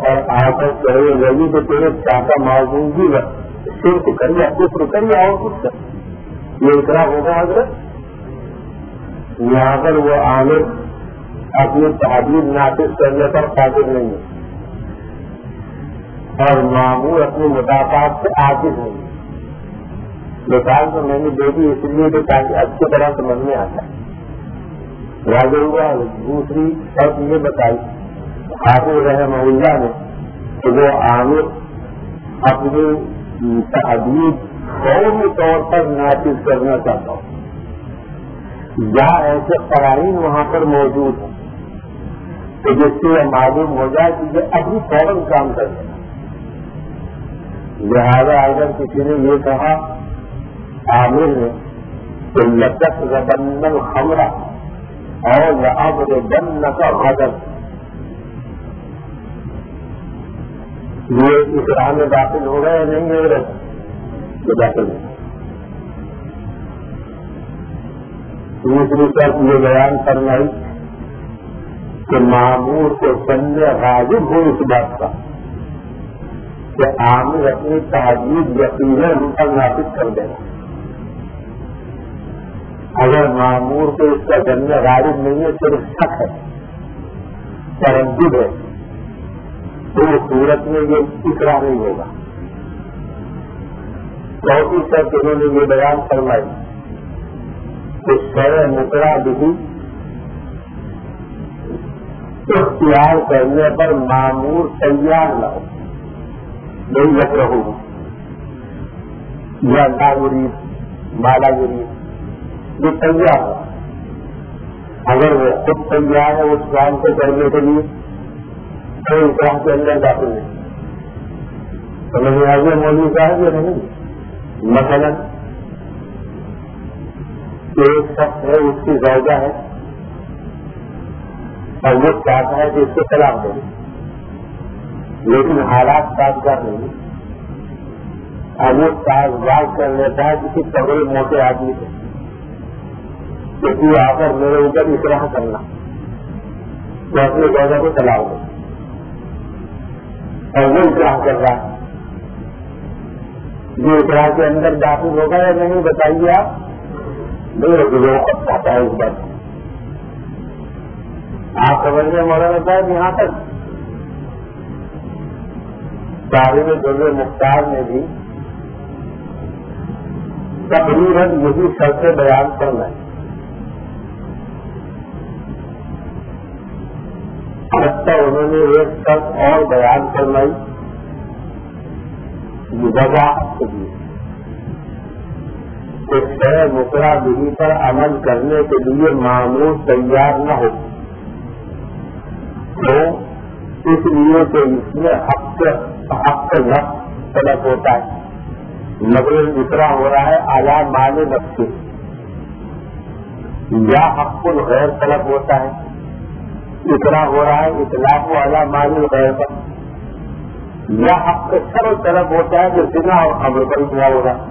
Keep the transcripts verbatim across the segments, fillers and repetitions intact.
اور آپس کرے لگی تو تیرے چاہتا معذور بھی صرف کریا کفر کریا اور کچھ کر یہ اقرار ہوگا حضرت. یہاں پر وہ عامر اپنی تحریر نافذ کرنے پر قادر نہیں ہے اور معمول اپنی مدافعات سے عاجز نہیں ہے. مثال تو میں نے دے دی اس لیے کہ تاکہ اچھی طرح سمجھ میں آتا ہے. راجہ ہوا دوسری شرط یہ بتائی حافظ رحمہ اللہ نے کہ وہ عامر اپنی تحریر فوری طور پر نافذ کرنا چاہتا ہوں یا ایسے قرائن وہاں پر موجود ہیں کہ جس سے یہ معلوم ہو جائے کہ یہ ابھی فوراً کام کرے. لہٰذا اگر کسی نے یہ کہا عامر نے کہ لچک ربن الخمرہ اور لعبر بن کا غدر یہ اقرار میں داخل ہو گئے یا نہیں ہو رہے یہ داخل نہیں. دوسری طرف یہ بیان فرمائی کہ معمور کو سمجھے غالب ہو اس بات کا کہ عامر اپنی تحریر یقیناً پر نافذ کر دے. اگر معمور کو اس کا جنگ غالب نہیں ہے صرف شک ہے تردد ہے تو اس صورت میں یہ اقرار نہیں ہوگا. چوتھی طرف انہوں نے یہ بیان فرمائی کہ شرع مقرر بھی اختیار کرنے پر معمور تیار نہ ہو نہیں لگ رہو یا لا یرید مالا یرید یہ تیار ہو. اگر وہ خود تیار ہے اس کام کو کرنے کے لیے تو اقرار کے اندر داخل نہیں. سمجھ میں آگے مولوی صاحب یا نہیں. مثلا ایک شخص ہے اس کی زوجہ ہے اور وہ چاہتا ہے کہ اس کو طلاق دے لیکن حالات سازگار نہیں. اور وہ سازگار کر لیتا ہے کسی تگڑے موٹے آدمی سے کہ تو آ کر میرے اوپر اقرار کرنا تو اپنی زوجہ کو طلاق دے اور وہ اقرار کر رہا ہے. یہ اقرار کے اندر داخل ہوگا یا نہیں بتائیے آپ. میرے کو چاہتا ہے اس بات آپ سمجھنے مولانا صاحب. یہاں تک صاحب در مختار نے بھی تقریباً یہی شرط بیان کرنا ہے. حتیٰ انہوں نے ایک شرط اور بیان کروائی وضاحت کے لیے کہ شرع مقرر بھی پر عمل کرنے کے لیے معمول تیار نہ ہو تو اس لیے کہ اس میں حق حق نفس طلب ہوتا ہے. مگر اقرا ہو رہا ہے اعلیٰ مال نفس یا حق الغیر طلب ہوتا ہے. اقرا ہو رہا ہے اطلاق و اعلیٰ مال غیر پر یا حق سر طلب ہوتا ہے جو زنا اور خبر پر اقرا ہو رہا ہے.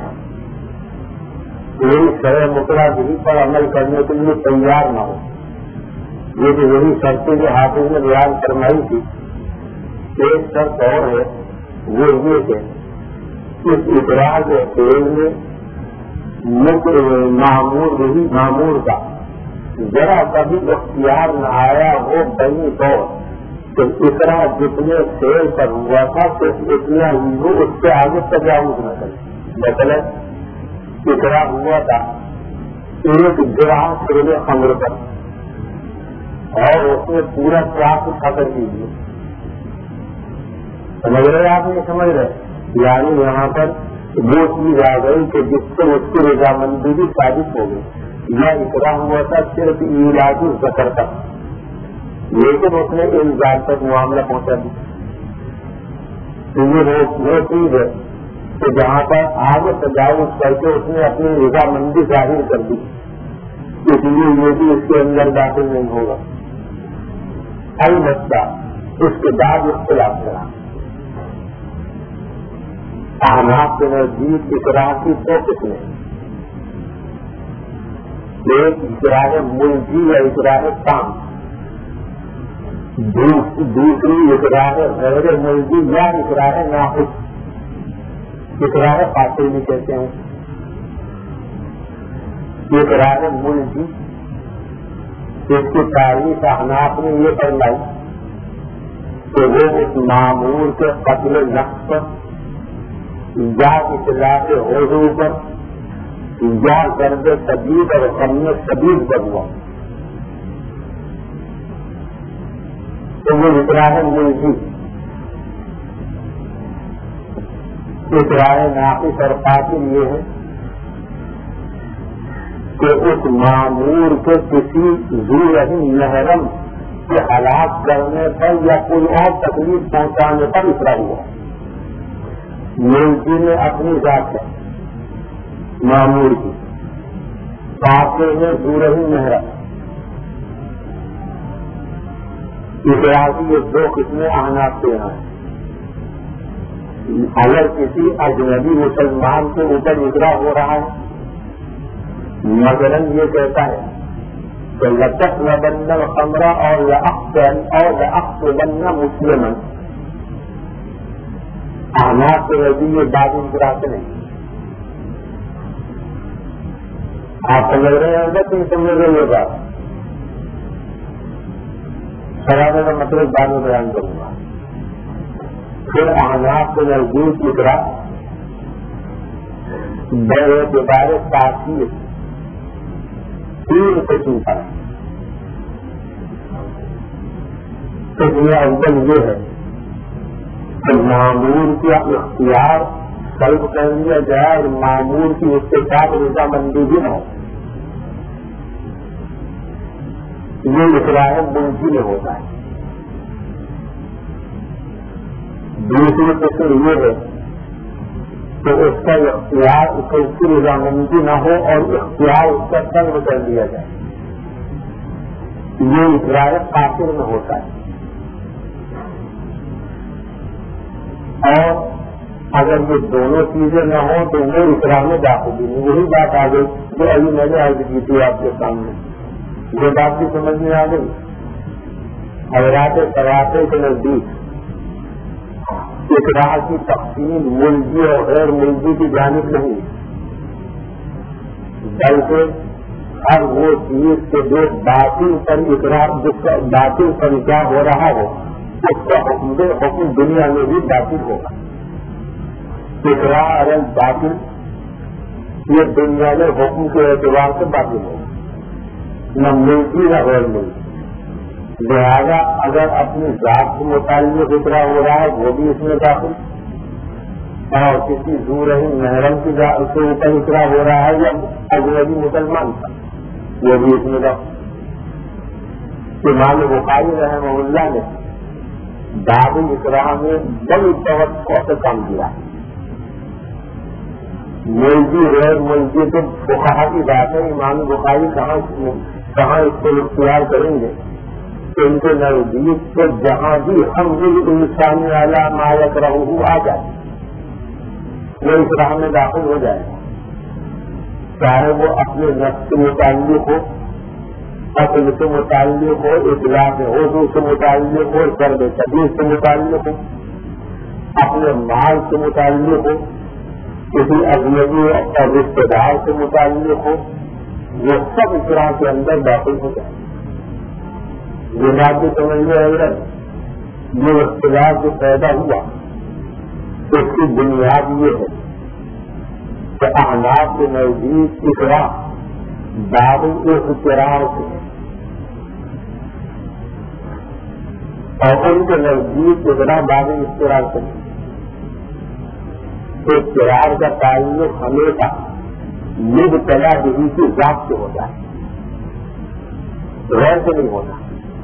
یہی شرع مقرر بھی پر عمل کرنے کے لیے تیار نہ ہو. یہ جو یہی شرطیں جو حافظ نے بیان فرمائی تھی ایک شرط اور ہے وہ یہ کہ اس اقرار کے فعل میں معمور بھی معمور کا ذرا کبھی اختیار نہ آیا ہو بنی طور کہ اقرار جتنے فعل پر ہوا تھا صرف اتنا ہی ہو اس سے آگے تجاوز نہ کرے. مطلب اقرار ہوا تھا ایک گراہ فعل خمر پر اور اس میں پورا پراپ ختم کیجیے. سمجھ رہے آپ یہ سمجھ رہے یعنی یہاں پر وہ چیز آ گئی کہ جس سے اس کی رضامندی بھی ثابت ہو گئی. یہ اقرار ہوا تھا صرف علاج ذکر تک لیکن اس نے الزام تک معاملہ پہنچا دیا. وہ چیز ہے کہ جہاں پر آگے تجاوز کر کے اس نے اپنی رضامندی ظاہر کر دی اس لیے یہ بھی اس کے اندر داخل نہیں ہوگا. البتہ اس کے بعد اختلاف کرا احناف کے نزدیک اقرار کی دو قسمیں ایک اقرار ملکی یا اقرار کام. دوسری اقرار غیر ملزی یا اقرار ناقص. اقرار فاصل بھی کہتے ہیں. اقرار ملزی اس کی تعریف احناف نے یہ فرمائی کہ وہ اس معمول کے قتل نفس پر یا اطلاق عضو پر یا درد شدید اور غم شدید پر ہوا تو وہ اقرار ملزی. اقرار ناقص اور قاتل یہ ہے کہ اس معمور کے کسی ذو رحم محرم کے ہلاک کرنے پر یا کوئی اور تکلیف پہنچانے پر اقرار ہوا. ملزی میں اپنی ذات ہے معمور کی، قاتل میں ذو رحم محرم. اقرار کی یہ دو قسمیں احناف کے یہاں ہیں. اگر کسی اجنبی مسلمان کے اوپر اقرار ہو رہا ہے، مثلاً یہ کہتا ہے کہ لطف نہ بننا خمرہ اور اور بننا مسلم، احناف کے نزدیک یہ بات انکراتے نہیں. آپ سمجھ رہے ہیں کہ تم سمجھ رہے ہو بات سرانے کا مطلب بعد میں بیان کروں گا. پھر احناف کے نزدیک اقرار بے اعتبار تاثیر تین قسم کا. قسم اول یہ ہے کہ معمول کا اختیار قلب کر لیا جائے اور معمول کی اس کے ساتھ رضامندی بھی نہ ہو. یہ اقرار ملزی میں ہوتا ہے. دوسری قسم یہ ہے کہ اس کا اختیار اس کی رضامندی نہ ہو اور اختیار اس کا طلب کر دیا جائے. یہ اقرار قاصر میں ہوتا ہے. اور اگر یہ دونوں چیزیں نہ ہوں تو وہ اقرار میں داخل بھی نہیں. وہی بات آ گئی جو ابھی میں نے عرض کی تھی آپ کے سامنے. یہ بات بھی سمجھ میں آ گئی. حضرات سراتے کے نزدیک اقرار کی تقسیم ملزی اور غیر ملزی کی جانب نہیں، بلکہ ہر وہ چیز کے جو باطل پر اقرار جس کا باطل پر اقرار ہو رہا ہو اس کا حکم حکم دنیا میں بھی باطل ہوگا. اقرار باطل یہ دنیا میں حکم کے اعتبار سے باطل ہوگا، نہ ملزی نہ غیر ملزی. لہٰذا اگر اپنی ذات کے متعلق اقرار ہو رہا ہے وہ بھی اس میں داخل، اور کسی ذو رحم محرم کی ذات سے اوپر اقرار ہو رہا ہے یا اجنبی مسلمان کا وہ بھی اس میں داخل. امام بخاری رحمہ اللہ نے باب اقرار میں بڑی توقع سے کام کیا. ملزی غیر ملزی تو فقہا کی بات ہے. امام بخاری کہاں کہاں اس کو اختیار کریں گے کہ ان کے نزدیک تو جہاں بھی ہم انسانی اعلیٰ مالک رہو آ جائے وہ اقرار میں داخل ہو جائے گا، چاہے وہ اپنے نفس سے متعلق ہو، عقل سے متعلق ہو، اطلاق عضو سے متعلق ہو، درد شدید سے متعلق ہو، اپنے مال سے متعلق ہو، کسی اجنبی اور رشتے دار سے متعلق ہو، وہ سب اقرار کے اندر داخل ہو جائے. یہ بات بھی سمجھ میں آ رہا ہے. یہ اختلاف جو پیدا ہوا اس کی بنیاد یہ ہے کہ احناف کے نزدیک اقرار باب اقرار سے اور ان کے نزدیک اقرار باب اقرار سے اقرار کا تعلق ہمیشہ مبتلا بھی کی ذات سے ہوتا ہے، غیر سے نہیں ہوتا.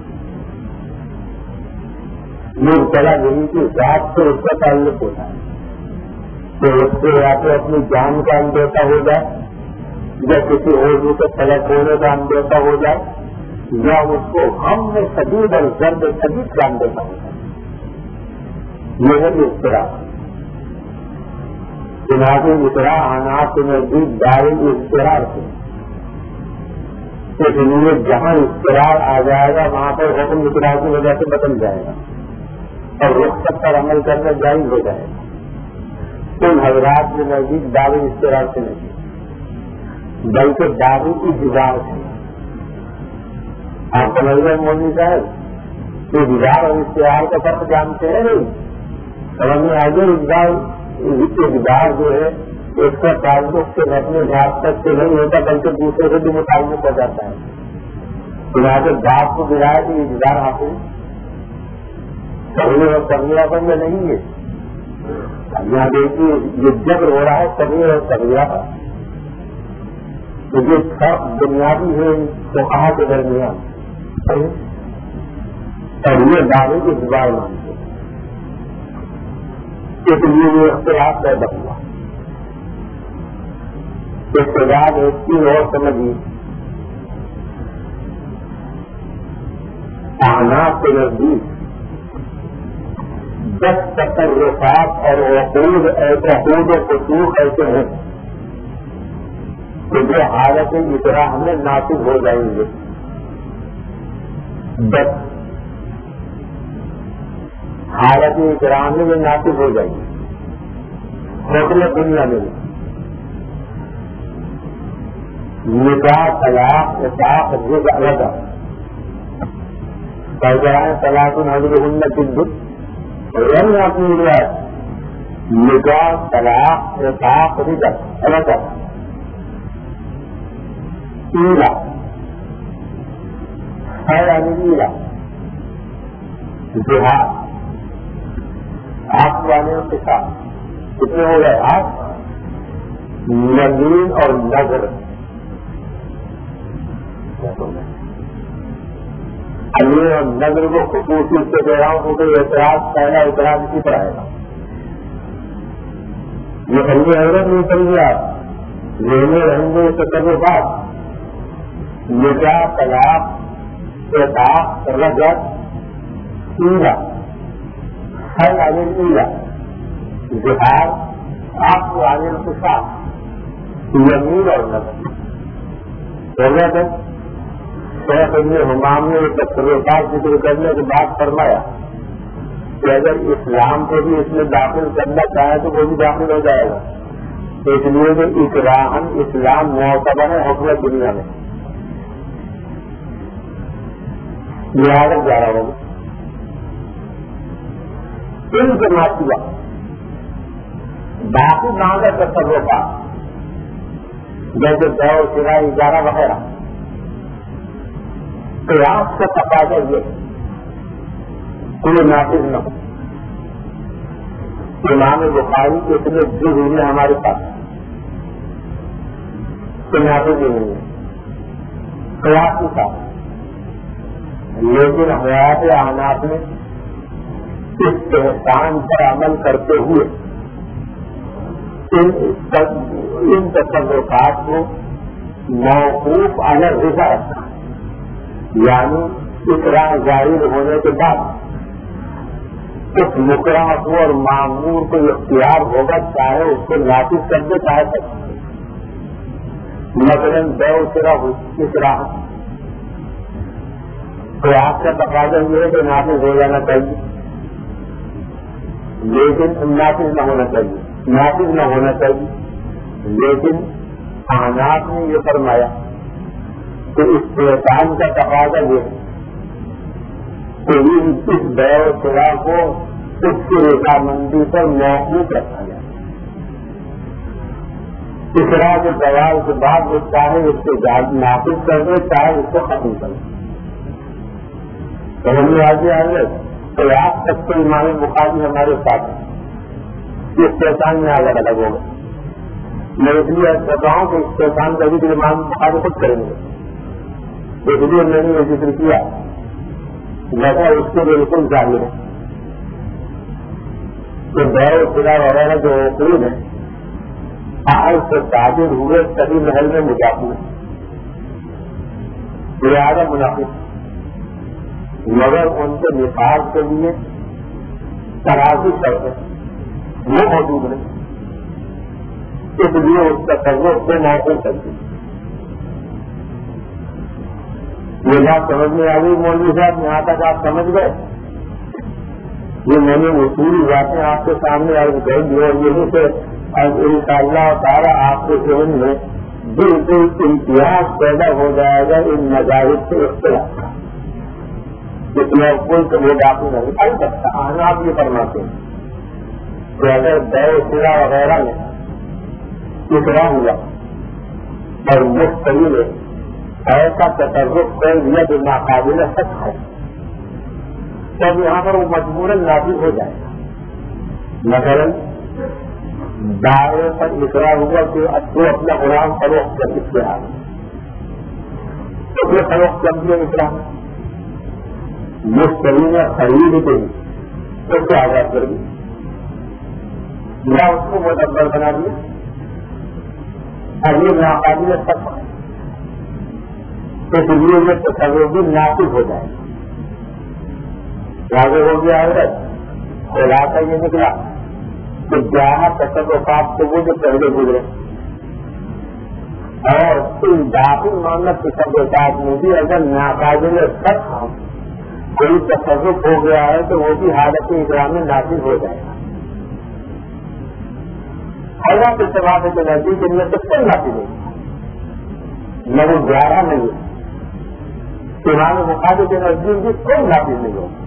مبتلا بھی کی ذات سے اس کا تعلق ہوتا ہے. تو اس سے یا تو اپنی جان کا اندیشہ ہو جائے یا کسی عضو کے فلک ہونے کا اندیشہ ہو جائے یا اس کو غم میں شدید اور درد شدید کا اندیشہ ہو جائے. یہ ہے اقرار. چنانچہ اقرار احناف کے نزدیک دار اقرار سے اس لیے جہاں اختیار آ جائے گا وہاں پر حکم اختیار کی وجہ سے بدل جائے گا اور رخصت پر عمل کرنا جائز ہو جائے گا۔ ان حضرات کے نزدیک دعوی اختیار سے نہیں بلکہ دعوی کی دیوار سے۔ آپ سمجھ رہے مولوی صاحب کہ دیوار اور اختیار کا فرق جانتے ہیں نہیں؟ سمجھ میں آگے اقدار جو ہے اس کا تعلق سے اپنے ذات تک سے نہیں ہوتا بلکہ دوسرے سے بھی متعلق ہو جاتا ہے۔ چنانچہ ذات کو گرایا کہ اقدار حاصل کرنے اور کرنے پر میں نہیں ہے۔ یہاں دیکھیے یہ جبر ہو رہا ہے کرنے اور کرنے کا، تو یہ فرق بنیادی ہے تو کہاں کے درمیان اور یہ دعوے کی دیوار مانتے ہیں۔ اس لیے یہ اختلاف پیدا ہوا۔ اس کے بعد ایک چیز اور سمجھیے، اعناف کے نزدیک دس تصرفات اور عقود عقود و خصوص ایسے ہیں کہ جو حالت اقراء میں نافذ ہو جائیں گے۔ دس حالت اقراء میں یہ نافذ ہو جائیں گے حکم دنیا میں نکاح طلاق اطاق رزق الگ کہہ طلاق حضر ہنت رنگ اپنی روایت نکاح طلاق اطاق رزق الگ ایلا ہے یعنی ایلا جہاد آپ والے کے ساتھ کتنے ہو گئے آپ نظیر اور نظر امیر اور نظر کو خصوصی سے دے رہا ہوں کیونکہ اعتراض پہلا اعتراض اسی پر آئے گا۔ یہ سمجھے حضرت نہیں سمجھے آپ لینے رہیں گے تصرفات نکاح طلاق اطاق رزق ایلا ہر عامل ایلا جہاد آپ کو عامل کے ساتھ یمین اور نظر ہو گیا تھا۔ شیخ ابن حمام نے تصرفات ذکر کرنے کے بعد فرمایا کہ اگر اسلام کو بھی اس میں داخل کرنا چاہے تو وہ بھی داخل ہو جائے گا، اس لیے کہ اکراہن اسلام معتبر ہے حکومت دنیا میں لہٰذا جا رہا ہوگا ان کے ناطبہ باقی ناگر تصرفات جیسے دو سرا اجارہ وغیرہ قیاس کا تقاضا یہ کوئی نافذ نہ ہو۔ امام بخاری کے اتنے جو ہوئے ہمارے پاس تو نافذ ہی نہیں ہے قیاس کے ساتھ، لیکن حیات اعناف میں اس احسان پر عمل کرتے ہوئے ان تصرفات کو موقوف علی الرضا رکھا، یعنی اقراء ظاہر ہونے کے بعد اس مکرہ کو اور معمور کو اختیار ہوگا چاہے اس کو نافذ کر دے چاہے تک مثلاً دو سرا اقراء تو آپ کا تقاضا یہ ہے کہ نافذ ہو جانا چاہیے لیکن نافذ نہ ہونا چاہیے نافذ نہ ہونا چاہیے لیکن اعناف نے یہ فرمایا کہ اس احسان کا تقاضا یہ ہے کہ اس بے و شرا کو اس کی رضامندی پر موقوف رکھا جائے۔ اقراء کے سوال کے بعد وہ چاہے اس کو نافذ کر دے چاہے اس کو ختم کر دے۔ تو ہم نے آگے آئے تو آپ تک تو امام بخاری ہمارے ساتھ ہیں، اس پہچان میں الگ الگ ہوگا۔ میں اس لیے بتاؤں کہ اس پہچان کا بھی امام بخاری خود کریں گے، اس لیے میں نے یہ ذکر کیا لگا اس کے بالکل ظاہر ہے کہ دور خدا وغیرہ جو حقوق ہیں آج سے تاجر ہوئے سبھی محل میں مجاہد لہٰذا منافق مگر ان کے نفاذ کے لیے ترازی کرتے وہ موجود نہیں، اس لیے اس کا تصور سے محفوظ کرتی یہ بات سمجھ میں آ گئی مولوی صاحب؟ یہاں تک آپ سمجھ گئے؟ یہ میں نے اصولی باتیں آپ کے سامنے عرض کر دی اور یہیں سے ان شاء اللہ تعالیٰ آپ کے ذہن میں بالکل امتیاز پیدا ہو جائے گا ان مذاہب سے اختلاف کا، اس میں کوئی تو وہ باقی نہیں کر سکتا۔ آنا آپ یہ فرماتے ہیں کہ اگر بے سرا وغیرہ میں اتنا ہوا اور مختلف ایسا تصرف کر دیا جو ناقابل سچ ہے، تب یہاں پر وہ مجبوراً نافذ ہو جائے گا۔ مثلاً دعوے پر اقرار ہوا کہ تو اپنا غلام فروخت کر اس کے آگے، تو پھر فروخت کر دیا اقرار، مشتری نے خرید کے تو کیا آزاد کر دی یا اس کو معتبر بنا دیا، اب یہ ناقابل سچ ہے، تو اس لیے یہ تصور بھی نافذ ہو جائے گا۔ واضح ہو گیا ہے، خلاصہ یہ نکلا کہ گیارہ تصرفات سے وہ جو پہلے گزرے اور ان داخل مانت تصرفات میں بھی اگر ناقابل سچ ہو کوئی تصرف ہو گیا ہے تو وہ بھی حالت اقرار میں نافذ ہو جائے گا۔ حضرت اتفاق کے نزدیک ان میں سے کوئی نافذ نہیں، نہ وہ گیارہ نہیں ہے، امام بخاری کے نزدیک بھی کوئی نافذ نہیں ہوگا،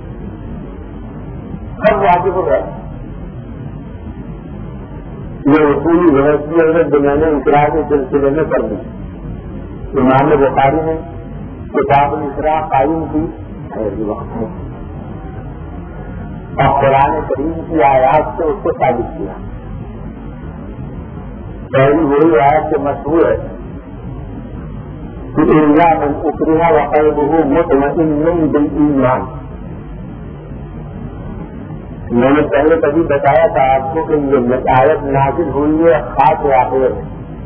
سب واجب ہو گئے۔ یہ اصولی یونیورسٹی اگر دنیا نے اقرار کے سلسلے میں کر دی، امام بخاری نے کتاب الاقرار قائم کی اور قرآن کریم کی آیات سے اس کو ثابت کیا۔ پہلی وہی آیت سے مشہور ہے کہ الا من اکرہ وقلبہ مطمئن بالایمان۔ میں نے پہلے کبھی بتایا تھا آپ کو کہ یہ آیت نازل ہوئی ہے خاص واقعے میں۔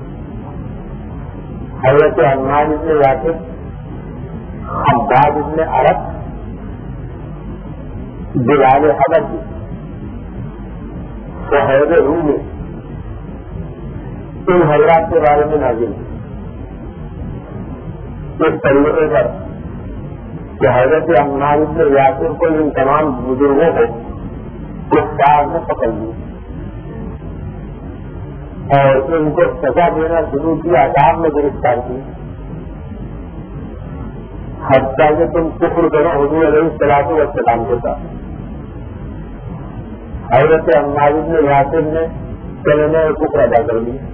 حضرت عمار ابن یاسر، عباد ابن عرب، بلال حبشی، صہیب رومی، ان حضرات کے بارے میں نازل ہوئی اس طریقے پر کہ حضرت عمار ابن یاسر کو ان تمام بزرگوں کو کفار نے پکڑ لیا اور ان کو سزا دینا شروع کیا، عذاب میں گرفتار کی، حتیٰ کہ تم کفر کرو حضور علیہ الصلوۃ والسلام کے ساتھ۔ حضرت عمار ابن یاسر نے کلمہ کفر ادا کر دیا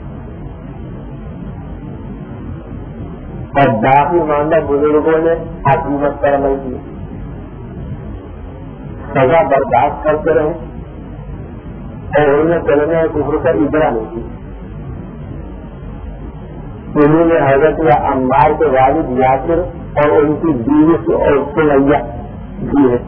اور باقی ماندہ بزرگوں نے حکومت پر عمل کی، سزا برداشت کرتے رہے اور انہوں نے کلمہ کفر کا اجرا نہیں کی۔ انہوں نے حضرت عمار کے والد یاسر اور ان کی بیوی اور سمیہ دی ہے،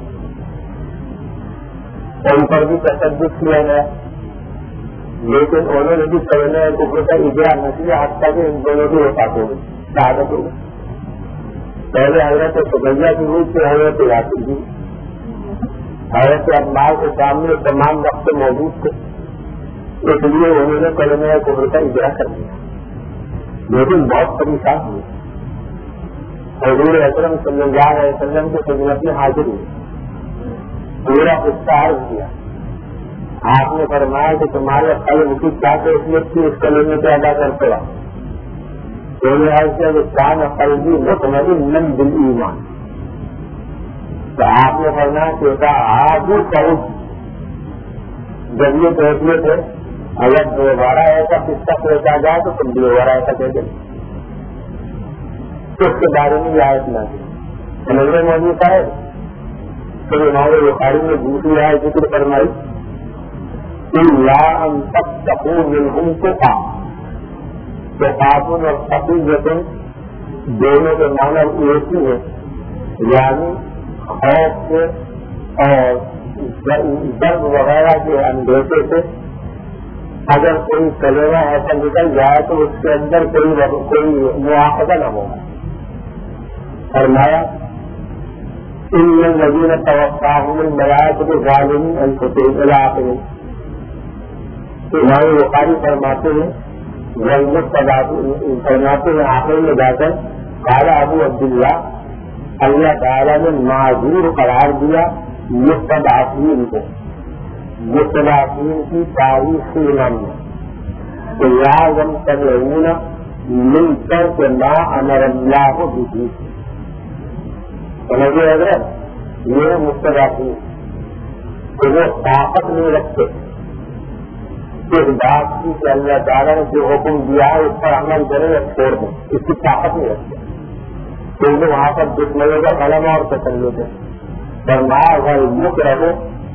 ان پر بھی تشدد کیا گیا، لیکن انہوں نے بھی کلمہ کفر کا اجرا نہ کیا، حتیٰ کہ ان دونوں کی وفات ہو گئی، شہادت ہو گئی۔ پہلے حضرت سمیہ کی روح سے حضرت یاسر کی، حضرت عمار کے سامنے تمام وقت موجود تھے، اس لیے انہوں نے کلمہ کفر کا اجرا کر دیا، لیکن بہت پریشان ہوئے۔ حضور اکرم صلی اللہ علیہ وسلم کے خدمت میں حاضر ہوئے، پورا اشتہار کیا۔ آپ نے فرمایا کہ تمہارے قلب کی کیا کیفیت تھی اس کلمے کو ادا کرتے رہو۔ انہوں نے عرض کیا کہ کان قلبی مطمئن بالایمان، تو آپ نے فرمایا کہ آج کرو جب یہ کیفیت ہے، اگر دوبارہ ایسا قصہ پیش آ جائے تو تم دوبارہ ایسا کہہ دیں، تو اس کے بارے میں یہ آیت نہ سمجھ میں موجود ہے۔ تو امام بخاری نے دوسری آیت ذکر فرمائی الا ان تتقوا منهم تقا، تقاون اور تقیۃ دونوں کے معنی ایک ہی ہے، یعنی خوف سے اور درد وغیرہ کے اندیشے سے اگر کوئی کلمہ ایسا نکل جائے تو اس کے اندر کوئی کوئی مواخذہ نہ ہوگا۔ فرمایا ان الذین توفاهم الملائکۃ ظالمی انفسہم الی آخرہ۔ امام بخاری فرماتے ہیں فرماتے ہیں آخر میں جا کر قال ابو عبداللہ اللہ تعالیٰ نے معذور قرار دیا مستضعفین کو. مستضعفین کی تاریخ سے امام نے تو لازم تدعون مل کر کے ما امر اللہ کو بھی سمجھے اگر یہ مستضعفین کہ وہ طاقت نہیں رکھتے اس بات کی کہ اللہ تعالیٰ نے جو حکم دیا ہے اس پر عمل کرے یا چھوڑ دیں, اس کی طاقت نہیں رکھتے. تو انہیں وہاں پر دشمنوں کا قلم اور تسلط ہے. فرمایا غیر مکرہ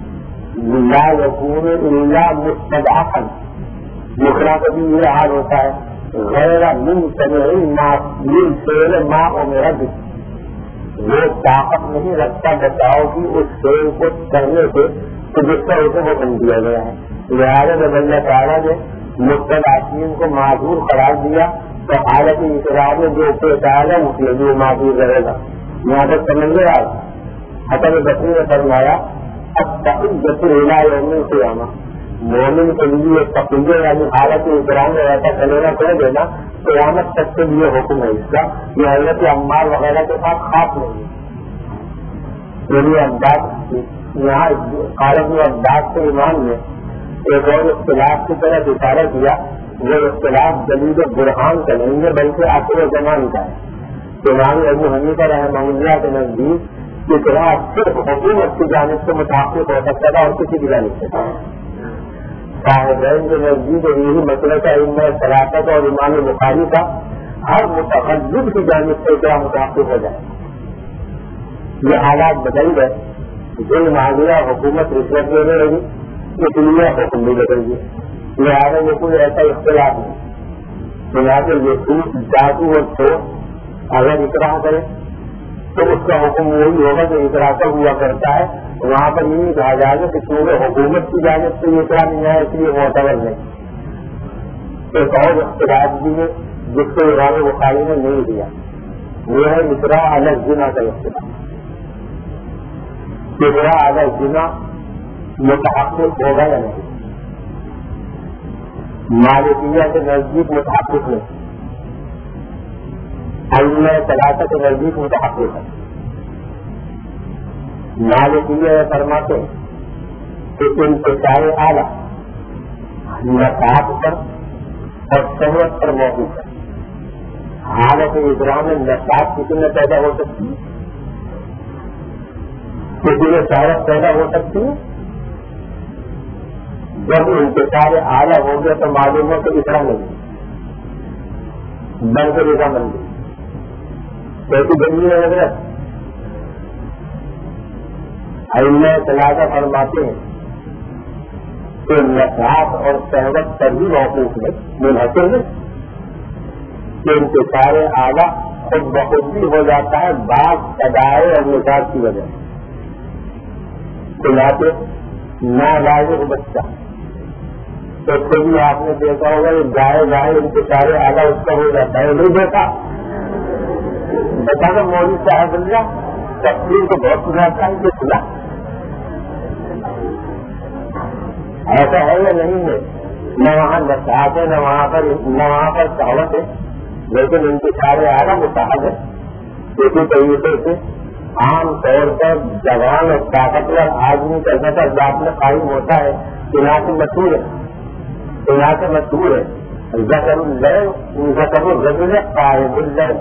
لا یکون الا مستضعفا. مکرہ کا بھی یہ حال ہوتا ہے غیر ممتنع ما من فعل ما امر به. وہ طاقت نہیں رکھتا بچاؤ کی اس فعل کو کرنے سے تو جس کا اسے حکم دیا گیا ہے. لہٰذا جب اللہ تعالیٰ نے مستضعفین کو معذور قرار دیا تو حالت انقرار میں جو پیش آئے گا اس میں بھی معذور رہے گا. یہاں تک سمجھ گئے آپ. حسن بصری نے فرمایا التقیۃ الی یوم القیامہ. مومن کے لیے تقیہ یعنی حالت انقرار میں ایسا چلینا کر دینا قیامت تک کے لیے حکم ہے اس کا. یہ حضرت عمار وغیرہ کے ساتھ خاص نہیں ہے. یعنی عباس یہاں قالب عباس کے امام نے ایک اور اختلاف کی طرف اشارہ کیا. وہ اختلاف دلیل برہان کا نہیں ہے بلکہ آخر زمان کا ہے. امام ابو حنیفہ رحمہ اللہ کے نزدیک اختلاف صرف حکومت کی جانب سے متاثر ہو سکتا تھا اور کسی کی جانب سے. صاحبین کے نزدیک اور یہی مسئلہ کا علم صلاحت اور امام بخاری کا ہر متحد کی جانب سے کیا متاثر ہو جائے. یہ حالات بدل گئے. جو معاملہ حکومت رشوت دینے لگی اس لیے حکم بھی بدل گئے. لہٰذا یہ کوئی ایسا اختلاف نہیں. لہٰذا یہ جادو اور چور اگر اقرار کرے تو اس کا حکم وہی ہوگا جو اقرار ہوا کرتا ہے. وہاں پر یہ کہا جائے گا کہ چونکہ حکومت کی جانب سے اقرار نہیں ہے اس لیے معتبر نہیں. ایک اور اختلاف بھی ہے جس کو امام بخاری نے نہیں دیا. وہ ہے اقرار الگ جنا کا اختلاف. اقرار الگ جنا متحقق ہوگا یا نہیں. مالکیہ کے نزدیک متحقق نہیں. ائمہ ثلاثہ کے نزدیک متحقق ہے. مالکیہ فرماتے ہیں کہ انتشار اعلیٰ نصاب پر اور شہرت پر موجود ہے. حالت اجرا میں نصاب کسی میں پیدا ہو سکتی ہے, کسی میں شہرت پیدا ہو سکتی ہے. جب انتشار اعلیٰ ہو گیا تو معلوم ہے کہ اجرا نہیں بن کے اجرا بن گئی. کیسی بنی ہے حضرت؟ ائمہ ثلاثہ فرماتے ہیں کہ نصاب اور شہوت پر بھی موقوف ہے منحصر ہے کہ انتشار اعلیٰ خود بخود بھی ہو جاتا ہے بعض ادائے اور نصاب کی وجہ سے. چنانچہ نالائق بچہ تو کبھی آپ نے دیکھا ہوگا کہ گائے گائے انتشار اعلیٰ اس کا ہو جاتا ہے. نہیں دیکھا بتا دو مولوی صاحب اللہ تفصیل کو بہت سناتا ہے کہ سنا ایسا ہے یا نہیں ہے. نہ وہاں نصاب ہے نہ وہاں پر نہ وہاں پر شہوت ہے لیکن انتشار اعلیٰ مستحب ہے. اسی طریقے سے عام طور پر جوان اور طاقتور آدمی کا نظر ذات میں قائم ہوتا ہے. یہاں سے مشہور ہے یہاں سے مشہور ہے ذکر اللیل ذکر الرجل قائم اللیل.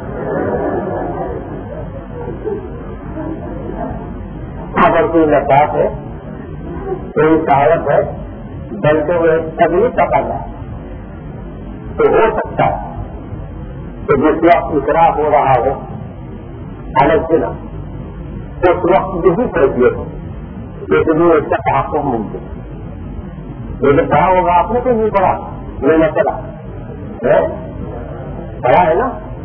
اگر کوئی نصاب ہے کوئی شہوت ہے بلکہ وہ تبھی تقاضا تو ہو سکتا ہے کہ جس وقت اقرار ہو رہا ہو الگ دن اس وقت یہی تربیت ہو لیکن وہ اس کا تحقق ممکن ہے. لیکن پڑھا ہوگا آپ نے تو نہیں پڑھا یہ نہ چلا پڑھا ہے نا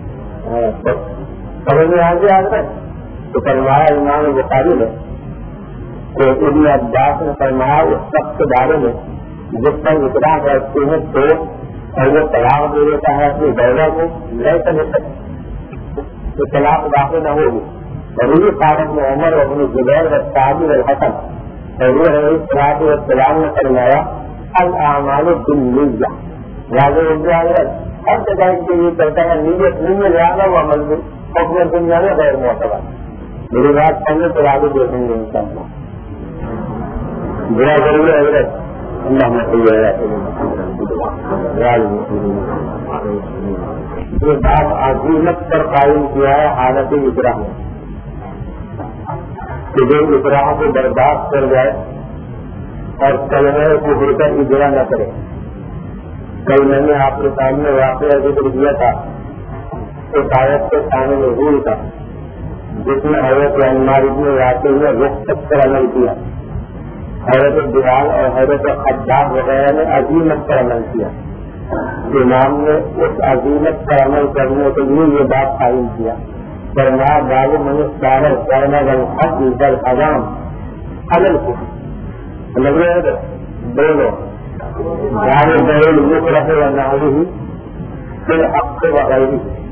سمجھ میں آ گیا آج تک. تو فرمایا امام بخاری نے کہ ابن عباس نے فرمایا اس شخص کے بارے میں جس پر اقرار رکھتے ہیں تو اور وہ طلاق دے دیتا ہے اپنی دولہ کو نہیں سمجھ سکتے تو طلاق واقع نہ ہوگی. اور یہ قابل میں عمر اور اپنی زبیر و تعبیر الحسن اور یہ صلاحت والسلام نے فرمایا الاعمال بالنیہ. واضح ہو گیا ہر جگہ کے لیے کہتا ہے نیت نہیں ہے لہٰذا وہ عمل بھی اپنے دنیا میں غیر معتبر. میری بات سمجھے تو آگے دیکھیں گے انسان کو. بڑا ضروری ہے حضرت یہ بات عظیمت پر قائم کیا ہے حالت اکراہ میں کہ جو اکراہ کو برداشت کر جائے اور کلمے کو دل کر اجرا نہ کرے. کل میں نے آپ کے سامنے واقعہ ذکر کیا تھا اس آیت کے سامنے نزول کا جس میں حضرت عمار بن یاسر نے رخصت پر عمل کیا. حضرت بلال اور حضرت خباب وغیرہ نے عظیمت پر عمل کیا. امام نے اس عظیمت پر عمل کرنے کے لیے یہ بات قائم کیا. فرمایا بال من سارا کرنا حق در حرام عمل کو لگ رہے ہیں دونوں جانے بہل مک رہے و نہ ہی پھر حق وغیرہ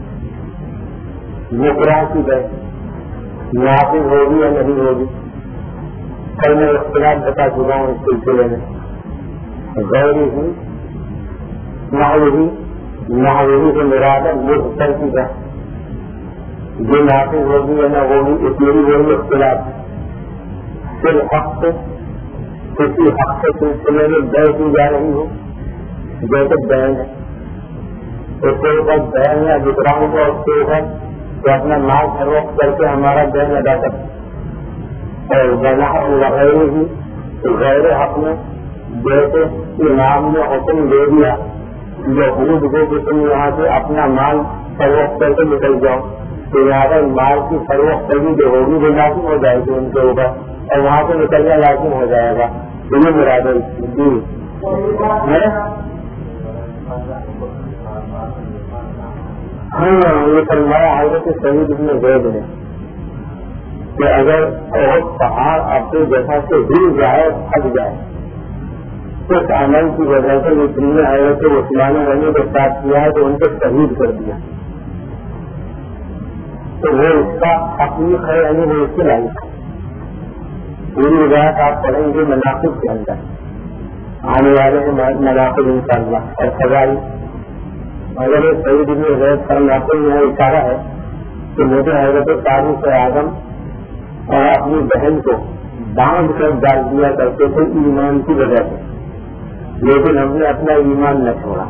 مکرا کی گئے نافذ ہوگی یا نہیں ہوگی. کل میں اختلاف بتا چکا ہوں اس سلسلے میں. غیر ہی نحوی نحوی سے مراد مختر کی گئے جو نافذ ہوگی یا نہ ہوگی اس میں بھی وہی اختلاف. پھر حق سے کسی حق کے سلسلے میں بے کی جا رہی ہو جیسے بین ہے اس کے اوپر بین یا گزراؤں کو اس کے اوپر کہ اپنا مال فروخت کر کے ہمارا بین ادا کر اور غیر ہی غیر حق میں جیسے امام نے حکم دے دیا جو حدود کو کہ تم یہاں سے اپنا مال فروخت کر کے نکل جاؤ تو یہاں پر مال کی فروخت کرنی جو ہوگی وہ لازم ہو جائے گی ان کے اوپر اور وہاں سے نکلنا لازم ہو جائے گا. یہ مراد جی ہاں یہ فرمایا حضرت سعید بن زید نے کہ اگر بہت پہاڑ اپنے جیسا سے گر جائے پھٹ جائے اس عمل کی وجہ سے مسلم نے حضرت عثمان غنی کے ساتھ کیا ہے تو ان کو شہید کر دیا تو وہ اس کا حقیق ہے یعنی وہ اس کے لائق ہے. پوری روایت آپ پڑھیں گے مناقب کے اندر آنے والے ہیں مناقب ان شاء اللہ اور سزائی. اگر یہ سعید بن زید پر مناقب یہاں اشارہ ہے کہ مجھے حضرت فاروق اعظم اور اپنی بہن کو باندھ کر ڈال دیا کرتے تھے ایمان کی وجہ سے لیکن ہم نے اپنا ایمان نہ چھوڑا.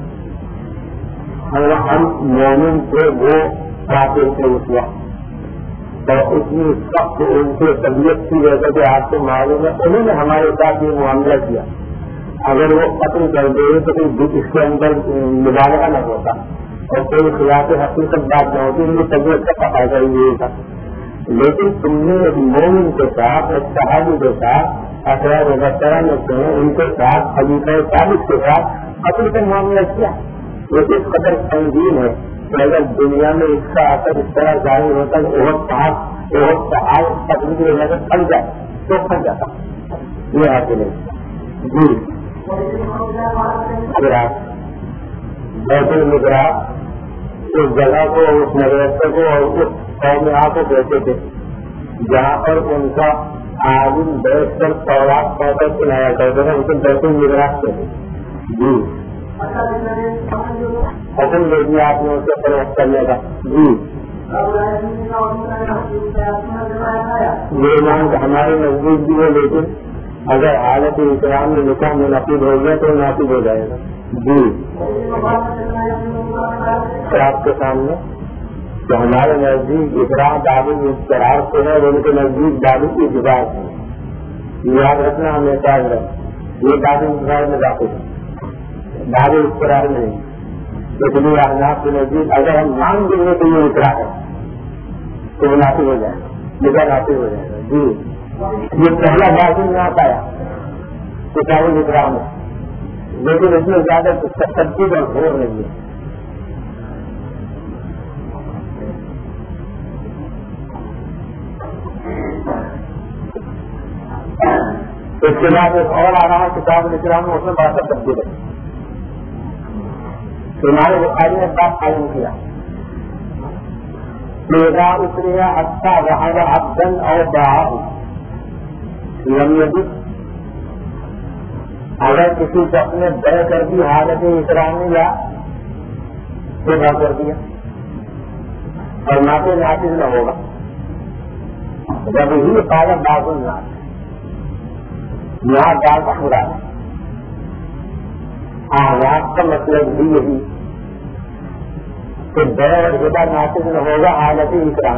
ہم مومن تھے وہ کافر تھے اس وقت اور اتنی سخت ان کی طبیعت کی وجہ سے آپ کو معلوم ہے انہوں نے ہمارے ساتھ یہ معاملہ کیا. اگر وہ ختم کر دے تو کوئی اس کے اندر مبالغہ نہ ہوتا اور کوئی خلاف حقیقت بات نہ ہوتی ان کی طبیعت کا تقاضا یہ تھا. لیکن تم نے ایک مومن کے ساتھ ایک صحابی کے ساتھ اثرات وغیرہ میں سے ان کے ساتھ خلیفہ ثابت کے ساتھ قتل کا معاملہ کیا. یہ اس قدر سنگین ہے کہ اگر دنیا میں اس کا اثر اس طرح ظاہر ہوتا ہے بہت صاحب بہت صاحب قتل کی وجہ سے پھل جائے تو پھل جاتا. یہ حاصل ہے جی. بیت المقدس اس جگہ کو اس مدرسے کو اور اس قوم کو کہتے تھے جہاں پر ان کا عالم بیٹھ کر تورات پڑھ کر سنایا کرتے تھے اسے بیت المقدس کہتے جی. حکم دے دیا آپ نے اسے فروخت کرنے کا جی. یہ مان ہمارے نزدیک بھی ہے لیکن اگر حالت اکرام میں نکاح منعقد ہو گیا تو نافذ ہو جائے گا جی. آپ کے سامنے تو ہمارے نزدیک اقرار دعوی اقرار سے ہے اور ان کے نزدیک دعوی کی اقرار ہے. یاد رکھنا ہمیشہ ہے یہ دعوی اقرار میں داخل ہے دعوی اقرار میں نہیں لیکن یہ احناف کے نزدیک اگر ہم مان دیں گے تو یہ اقرار ہے تو وہ نافذ ہو جائے گا نکاح نافذ ہو جائے گا جی. یہ پہلا داخل نہ پایا کتاب اقرار میں لیکن اس میں زیادہ تشدد اور زور نہیں ہے. اس کے بعد ایک اور آ رہا کتاب اقرار میں اس میں بڑا تبدیل ہے. ہمارے بخاری نے بات قائم کیا میرا اتریا اچھا رہا ابدن اور بڑا اگر کسی شخص نے بے کر دی حالت اقرار میں یا پورا کر دیا اور ناطے ناطق نہ ہوگا جب ہی پایا باز الناس یہاں ڈال کا برا ہے. آواز کا مطلب بھی یہی کہ بڑا ہدا ناطق نہ ہوگا حالت اکرام.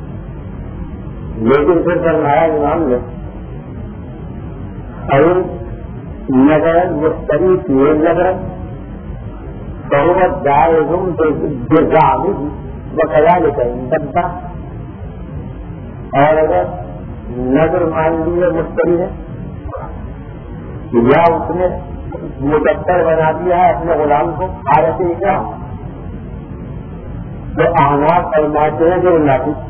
لیکن پھر فرمایا امام نے اور نگر مشتری کیے نگر بہت جائز جزامی بخیال کریں. اور اگر نظر مان لیے مشتری ہے یا اس نے مقدر بنا دیا ہے اپنے غلام کو حالت اکرام تو احناف فرماتے ہیں کہ وہ ناطق